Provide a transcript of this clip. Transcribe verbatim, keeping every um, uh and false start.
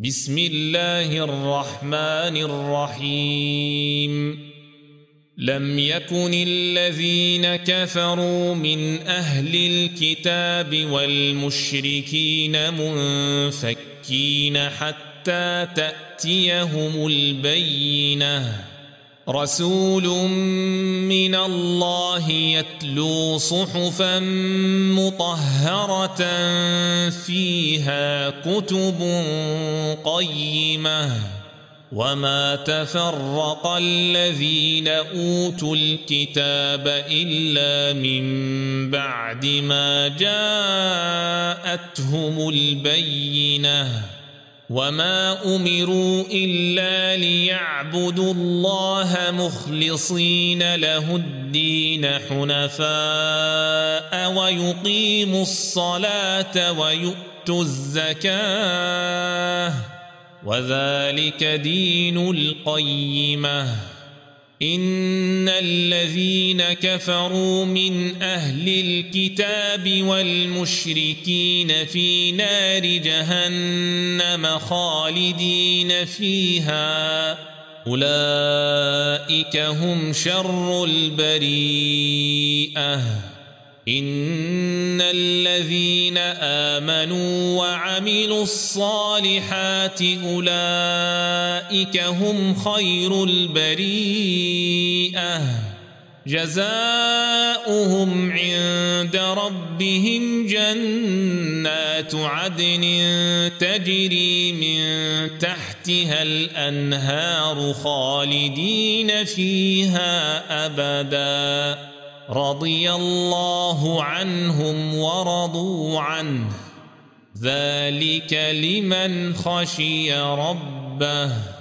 بسم الله الرحمن الرحيم لم يكن الذين كفروا من أهل الكتاب والمشركين منفكين حتى تأتيهم البينة رسول من الله يتلو صحفا مطهرة فيها كتب قيمة وما تفرق الذين أوتوا الكتاب إلا من بعد ما جاءتهم البينة وما أمروا إلا ليعبدوا الله مخلصين له الدين حنفاء ويقيموا الصلاة ويؤتوا الزكاة وذلك دين القيمة إن الذين كفروا من أهل الكتاب والمشركين في نار جهنم خالدين فيها أولئك هم شر البريئة إن الذين آمنوا وعملوا الصالحات أولئك هم خير البريئة جزاؤهم عند ربهم جنات عدن تجري من تحتها الأنهار خالدين فيها أبداً رضي الله عنهم ورضوا عنه ذلك لمن خشي ربه.